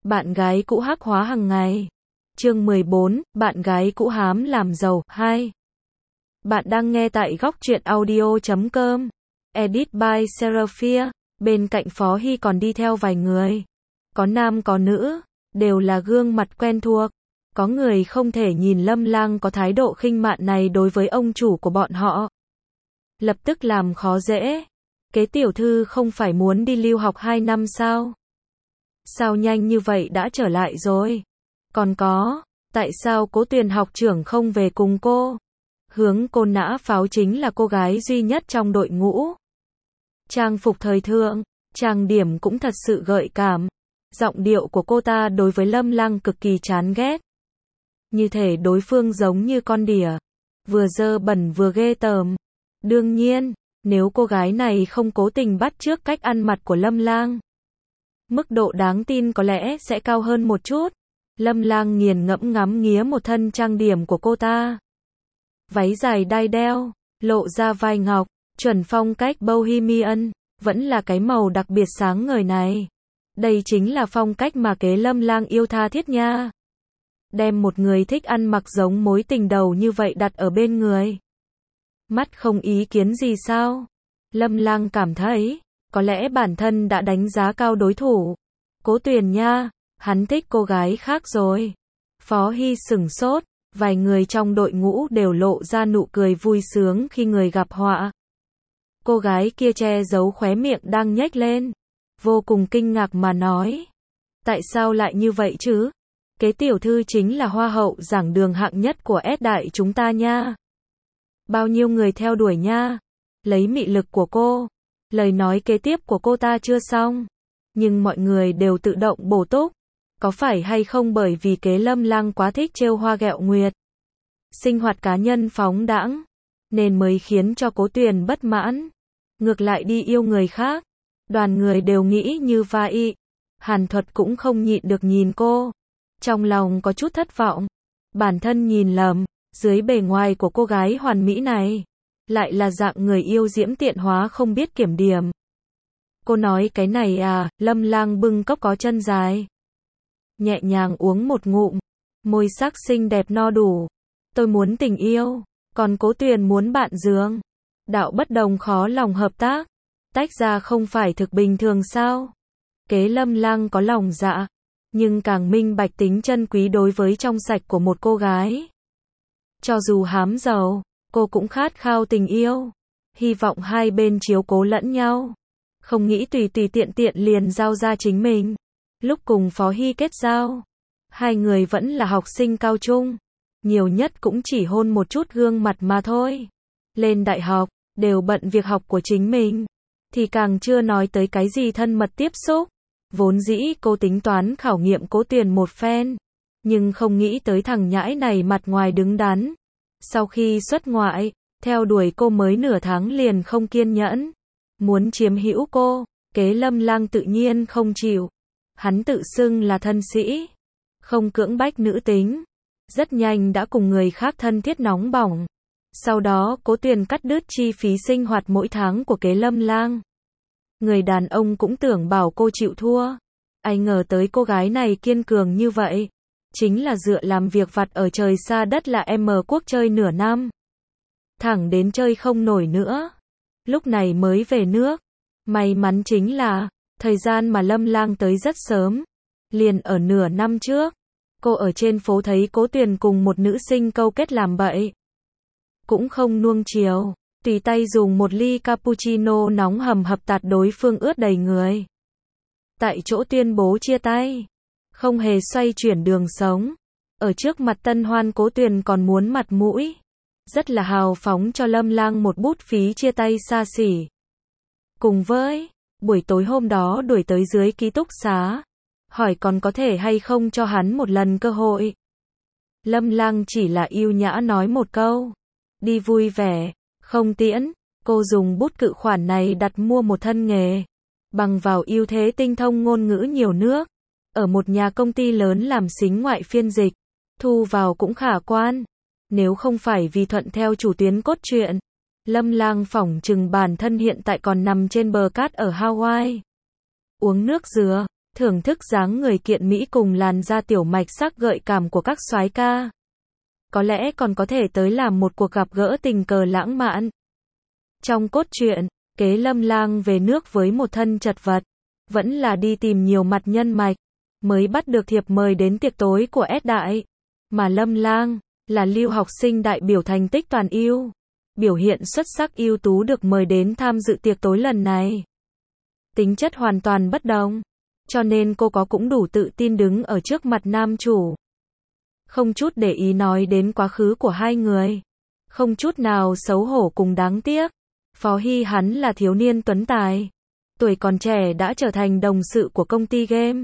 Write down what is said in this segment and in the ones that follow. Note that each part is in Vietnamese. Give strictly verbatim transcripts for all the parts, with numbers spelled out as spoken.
Bạn gái cũ hắc hóa hàng ngày. Chương mười bốn, bạn gái cũ hám làm giàu. hai. Bạn đang nghe tại góc truyện audio chấm com. Edit by Seraphia. Bên cạnh Phó Hy còn đi theo vài người. Có nam có nữ, đều là gương mặt quen thuộc. Có người không thể nhìn Lâm Lang có thái độ khinh mạn này đối với ông chủ của bọn họ. Lập tức làm khó dễ. Kế tiểu thư không phải muốn đi lưu học hai năm sao? Sao nhanh như vậy đã trở lại rồi? Còn có, tại sao Cố Tuyền học trưởng không về cùng cô? Hướng cô nã pháo chính là cô gái duy nhất trong đội ngũ. Trang phục thời thượng, trang điểm cũng thật sự gợi cảm. Giọng điệu của cô ta đối với Lâm Lang cực kỳ chán ghét. Như thể đối phương giống như con đỉa, vừa dơ bẩn vừa ghê tởm. Đương nhiên, nếu cô gái này không cố tình bắt chước cách ăn mặc của Lâm Lang, mức độ đáng tin có lẽ sẽ cao hơn một chút. Lâm Lang nghiền ngẫm ngắm nghía một thân trang điểm của cô ta. Váy dài đai đeo, lộ ra vai ngọc, chuẩn phong cách Bohemian, vẫn là cái màu đặc biệt sáng ngời này. Đây chính là phong cách mà Kế Lâm Lang yêu tha thiết nha. Đem một người thích ăn mặc giống mối tình đầu như vậy đặt ở bên người. Mắt không ý kiến gì sao? Lâm Lang cảm thấy, có lẽ bản thân đã đánh giá cao đối thủ. Cố Tuyền nha, hắn thích cô gái khác rồi. Phó Hy sửng sốt, vài người trong đội ngũ đều lộ ra nụ cười vui sướng khi người gặp họa. Cô gái kia che giấu khóe miệng đang nhếch lên, vô cùng kinh ngạc mà nói. Tại sao lại như vậy chứ? Kế tiểu thư chính là hoa hậu giảng đường hạng nhất của S đại chúng ta nha. Bao nhiêu người theo đuổi nha. Lấy mị lực của cô. Lời nói kế tiếp của cô ta chưa xong, nhưng mọi người đều tự động bổ túc. Có phải hay không bởi vì Kế Lâm Lang quá thích trêu hoa ghẹo nguyệt, sinh hoạt cá nhân phóng đãng, nên mới khiến cho Cố Tuyền bất mãn, ngược lại đi yêu người khác. Đoàn người đều nghĩ như vậy. Hàn Thuật cũng không nhịn được nhìn cô, trong lòng có chút thất vọng. Bản thân nhìn lầm, dưới bề ngoài của cô gái hoàn mỹ này, lại là dạng người yêu diễm tiện hóa không biết kiểm điểm. Cô nói cái này à? Lâm Lang bưng cốc có chân dài, nhẹ nhàng uống một ngụm, môi sắc xinh đẹp no đủ. Tôi muốn tình yêu, còn Cố Tuyền muốn bạn giường. Đạo bất đồng khó lòng hợp tác, tách ra không phải thực bình thường sao? Kế Lâm Lang có lòng dạ, nhưng càng minh bạch tính chân quý đối với trong sạch của một cô gái. Cho dù hám giàu, cô cũng khát khao tình yêu, hy vọng hai bên chiếu cố lẫn nhau, không nghĩ tùy tùy tiện tiện liền giao ra chính mình. Lúc cùng Phó Hy kết giao, hai người vẫn là học sinh cao trung, nhiều nhất cũng chỉ hôn một chút gương mặt mà thôi. Lên đại học, đều bận việc học của chính mình, thì càng chưa nói tới cái gì thân mật tiếp xúc. Vốn dĩ cô tính toán khảo nghiệm Cố Tuyền một phen, nhưng không nghĩ tới thằng nhãi này mặt ngoài đứng đắn. Sau khi xuất ngoại, theo đuổi cô mới nửa tháng liền không kiên nhẫn, muốn chiếm hữu cô. Kế Lâm Lang tự nhiên không chịu. Hắn tự xưng là thân sĩ, không cưỡng bách nữ tính, rất nhanh đã cùng người khác thân thiết nóng bỏng. Sau đó Cố Tuyền cắt đứt chi phí sinh hoạt mỗi tháng của Kế Lâm Lang. Người đàn ông cũng tưởng bảo cô chịu thua, ai ngờ tới cô gái này kiên cường như vậy, chính là dựa làm việc vặt ở trời xa đất lạ M quốc chơi nửa năm, thẳng đến chơi không nổi nữa, lúc này mới về nước. May mắn chính là, thời gian mà Lâm Lang tới rất sớm, liền ở nửa năm trước. Cô ở trên phố thấy Cố Tuyền cùng một nữ sinh câu kết làm bậy, cũng không nuông chiều, tùy tay dùng một ly cappuccino nóng hầm hập tạt đối phương ướt đầy người. Tại chỗ tuyên bố chia tay, không hề xoay chuyển đường sống. Ở trước mặt tân hoan Cố Tuyền còn muốn mặt mũi, rất là hào phóng cho Lâm Lang một bút phí chia tay xa xỉ. Cùng với, buổi tối hôm đó đuổi tới dưới ký túc xá, hỏi còn có thể hay không cho hắn một lần cơ hội. Lâm Lang chỉ là yêu nhã nói một câu, đi vui vẻ, không tiễn. Cô dùng bút cự khoản này đặt mua một thân nghề, bằng vào ưu thế tinh thông ngôn ngữ nhiều nước, ở một nhà công ty lớn làm sính ngoại phiên dịch, thu vào cũng khả quan. Nếu không phải vì thuận theo chủ tuyến cốt truyện, Lâm Lang phỏng chừng bản thân hiện tại còn nằm trên bờ cát ở Hawaii, uống nước dừa, thưởng thức dáng người kiện mỹ cùng làn da tiểu mạch sắc gợi cảm của các soái ca. Có lẽ còn có thể tới làm một cuộc gặp gỡ tình cờ lãng mạn. Trong cốt truyện, Kế Lâm Lang về nước với một thân chật vật, vẫn là đi tìm nhiều mặt nhân mạch, mới bắt được thiệp mời đến tiệc tối của S Đại. Mà Lâm Lang là lưu học sinh đại biểu thành tích toàn ưu, biểu hiện xuất sắc ưu tú được mời đến tham dự tiệc tối lần này. Tính chất hoàn toàn bất đồng, cho nên cô có cũng đủ tự tin đứng ở trước mặt nam chủ. Không chút để ý nói đến quá khứ của hai người, không chút nào xấu hổ cùng đáng tiếc. Phó Hy hắn là thiếu niên tuấn tài, tuổi còn trẻ đã trở thành đồng sự của công ty game.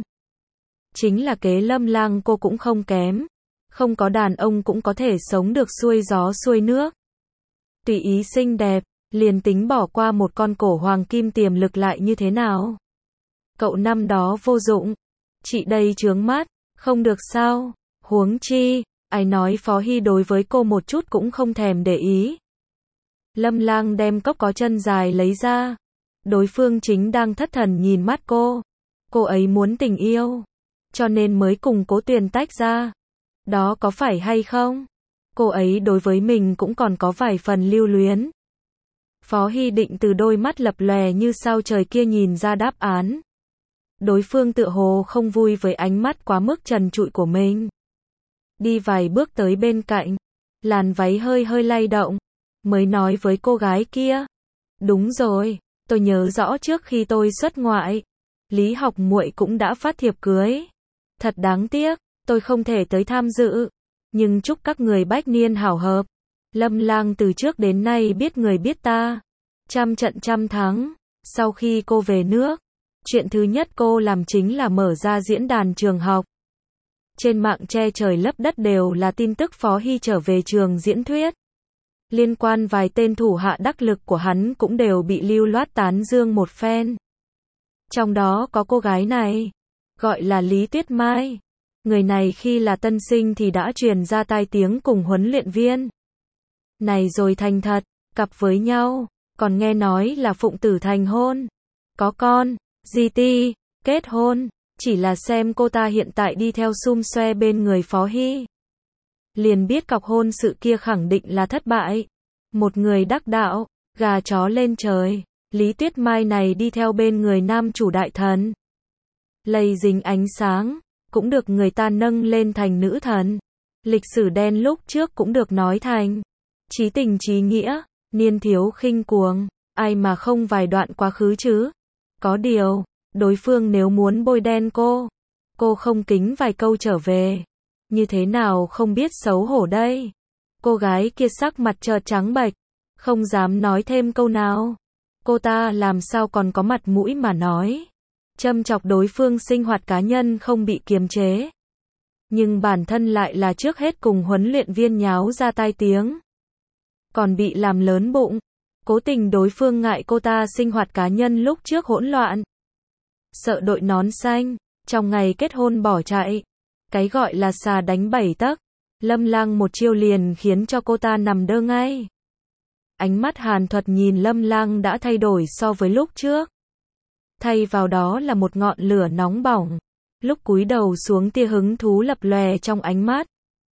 Chính là Kế Lâm Lang cô cũng không kém, không có đàn ông cũng có thể sống được xuôi gió xuôi nước. Tùy ý xinh đẹp, liền tính bỏ qua một con cổ hoàng kim tiềm lực lại như thế nào. Cậu năm đó vô dụng, chị đây chướng mắt, không được sao, huống chi, ai nói Phó Hy đối với cô một chút cũng không thèm để ý. Lâm Lang đem cốc có chân dài lấy ra, đối phương chính đang thất thần nhìn mắt cô, cô ấy muốn tình yêu, cho nên mới cùng Cố Tuyền tách ra. Đó có phải hay không? Cô ấy đối với mình cũng còn có vài phần lưu luyến. Phó Hy định từ đôi mắt lập lòe như sao trời kia nhìn ra đáp án. Đối phương tựa hồ không vui với ánh mắt quá mức trần trụi của mình. Đi vài bước tới bên cạnh, làn váy hơi hơi lay động, mới nói với cô gái kia. Đúng rồi, tôi nhớ rõ trước khi tôi xuất ngoại, Lý Học muội cũng đã phát thiệp cưới. Thật đáng tiếc, tôi không thể tới tham dự, nhưng chúc các người bách niên hảo hợp. Lâm Lang từ trước đến nay biết người biết ta, trăm trận trăm thắng. Sau khi cô về nước, chuyện thứ nhất cô làm chính là mở ra diễn đàn trường học. Trên mạng che trời lấp đất đều là tin tức Phó Hy trở về trường diễn thuyết. Liên quan vài tên thủ hạ đắc lực của hắn cũng đều bị lưu loát tán dương một phen. Trong đó có cô gái này, gọi là Lý Tuyết Mai. Người này khi là tân sinh thì đã truyền ra tai tiếng cùng huấn luyện viên. Này rồi thành thật, cặp với nhau, còn nghe nói là phụng tử thành hôn. Có con, giê tê, kết hôn, chỉ là xem cô ta hiện tại đi theo xum xoe bên người Phó Hy. Liền biết cọc hôn sự kia khẳng định là thất bại. Một người đắc đạo, gà chó lên trời, Lý Tuyết Mai này đi theo bên người nam chủ đại thần. Lây dính ánh sáng, cũng được người ta nâng lên thành nữ thần. Lịch sử đen lúc trước cũng được nói thành chí tình chí nghĩa, niên thiếu khinh cuồng, ai mà không vài đoạn quá khứ chứ. Có điều, đối phương nếu muốn bôi đen cô, cô không kính vài câu trở về, như thế nào không biết xấu hổ đây. Cô gái kia sắc mặt chợt trắng bệch, không dám nói thêm câu nào. Cô ta làm sao còn có mặt mũi mà nói, châm chọc đối phương sinh hoạt cá nhân không bị kiềm chế. Nhưng bản thân lại là trước hết cùng huấn luyện viên nháo ra tai tiếng. Còn bị làm lớn bụng, cố tình đối phương ngại cô ta sinh hoạt cá nhân lúc trước hỗn loạn. Sợ đội nón xanh, trong ngày kết hôn bỏ chạy. Cái gọi là xà đánh bảy tấc, Lâm Lang một chiêu liền khiến cho cô ta nằm đơ ngay. Ánh mắt Hàn Thuật nhìn Lâm Lang đã thay đổi so với lúc trước. Thay vào đó là một ngọn lửa nóng bỏng, lúc cúi đầu xuống tia hứng thú lập lòe trong ánh mắt.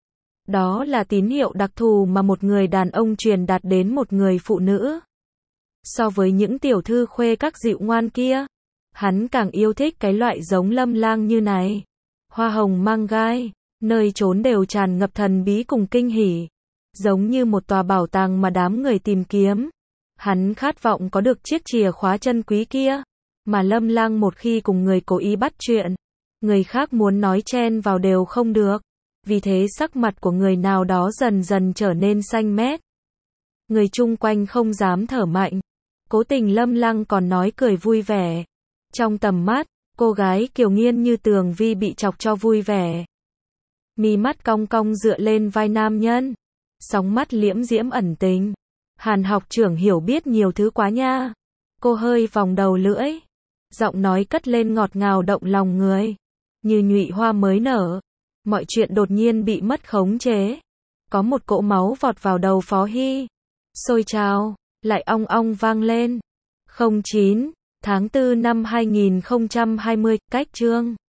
Đó là tín hiệu đặc thù mà một người đàn ông truyền đạt đến một người phụ nữ. So với những tiểu thư khuê các dịu ngoan kia, hắn càng yêu thích cái loại giống Lâm Lang như này. Hoa hồng mang gai, nơi trốn đều tràn ngập thần bí cùng kinh hỉ, giống như một tòa bảo tàng mà đám người tìm kiếm. Hắn khát vọng có được chiếc chìa khóa chân quý kia, mà Lâm Lang một khi cùng người cố ý bắt chuyện, người khác muốn nói chen vào đều không được. Vì thế sắc mặt của người nào đó dần dần trở nên xanh mét. Người chung quanh không dám thở mạnh. Cố tình Lâm Lang còn nói cười vui vẻ. Trong tầm mắt, cô gái kiều nghiên như Tường Vi bị chọc cho vui vẻ. Mi mắt cong cong dựa lên vai nam nhân. Sóng mắt liễm diễm ẩn tình. Hàn học trưởng hiểu biết nhiều thứ quá nha. Cô hơi vòng đầu lưỡi. Giọng nói cất lên ngọt ngào động lòng người. Như nhụy hoa mới nở. Mọi chuyện đột nhiên bị mất khống chế. Có một cỗ máu vọt vào đầu Phó Hy. Sôi trào, lại ong ong vang lên. Không chín, tháng tư năm hai nghìn không trăm hai mươi, cách chương